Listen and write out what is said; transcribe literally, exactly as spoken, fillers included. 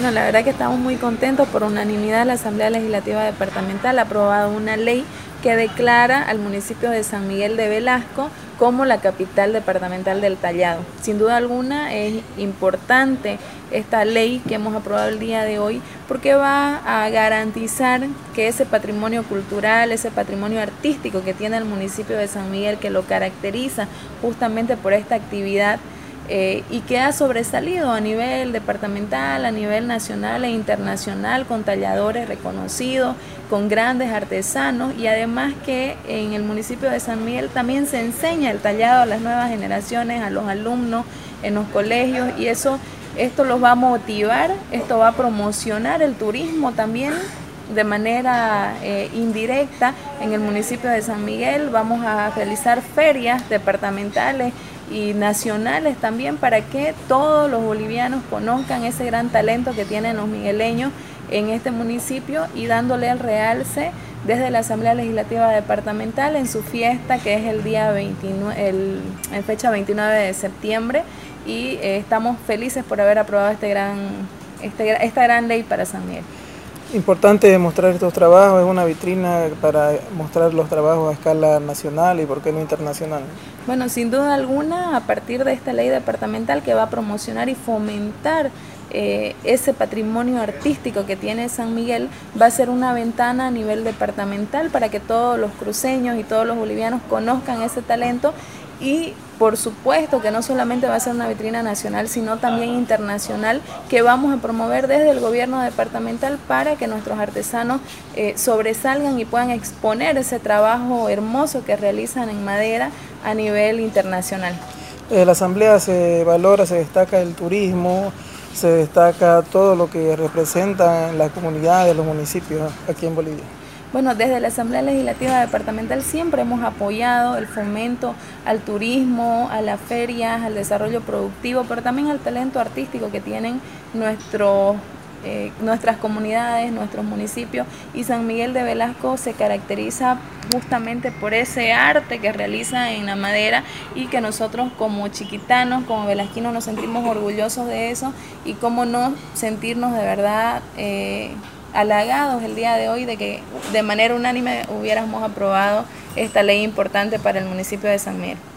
Bueno, la verdad que estamos muy contentos. Por unanimidad la Asamblea Legislativa Departamental ha aprobado una ley que declara al municipio de San Miguel de Velasco como la capital departamental del tallado. Sin duda alguna es importante esta ley que hemos aprobado el día de hoy porque va a garantizar que ese patrimonio cultural, ese patrimonio artístico que tiene el municipio de San Miguel, que lo caracteriza justamente por esta actividad, Eh, y que ha sobresalido a nivel departamental, a nivel nacional e internacional, con talladores reconocidos, con grandes artesanos, y además que en el municipio de San Miguel también se enseña el tallado a las nuevas generaciones, a los alumnos en los colegios, y eso, esto los va a motivar, esto va a promocionar el turismo también de manera eh, indirecta en el municipio de San Miguel. Vamos a realizar ferias departamentales y nacionales también para que todos los bolivianos conozcan ese gran talento que tienen los migueleños en este municipio, y dándole el realce desde la Asamblea Legislativa Departamental en su fiesta, que es el día veintinueve, el, en fecha veintinueve de septiembre, y eh, estamos felices por haber aprobado este gran, este, esta gran ley para San Miguel. Importante mostrar estos trabajos, es una vitrina para mostrar los trabajos a escala nacional y por qué no internacional. Bueno, sin duda alguna, a partir de esta ley departamental que va a promocionar y fomentar eh, ese patrimonio artístico que tiene San Miguel, va a ser una ventana a nivel departamental para que todos los cruceños y todos los bolivianos conozcan ese talento. Y por supuesto que no solamente va a ser una vitrina nacional, sino también internacional, que vamos a promover desde el gobierno departamental para que nuestros artesanos eh, sobresalgan y puedan exponer ese trabajo hermoso que realizan en madera a nivel internacional. En la Asamblea se valora, se destaca el turismo, se destaca todo lo que representa en la comunidad de los municipios aquí en Bolivia. Bueno, desde la Asamblea Legislativa Departamental siempre hemos apoyado el fomento al turismo, a las ferias, al desarrollo productivo, pero también al talento artístico que tienen nuestros, eh, nuestras comunidades, nuestros municipios, y San Miguel de Velasco se caracteriza justamente por ese arte que realiza en la madera, y que nosotros como chiquitanos, como velasquinos, nos sentimos orgullosos de eso, y cómo no sentirnos de verdad eh, halagados el día de hoy de que de manera unánime hubiéramos aprobado esta ley importante para el municipio de San Miguel.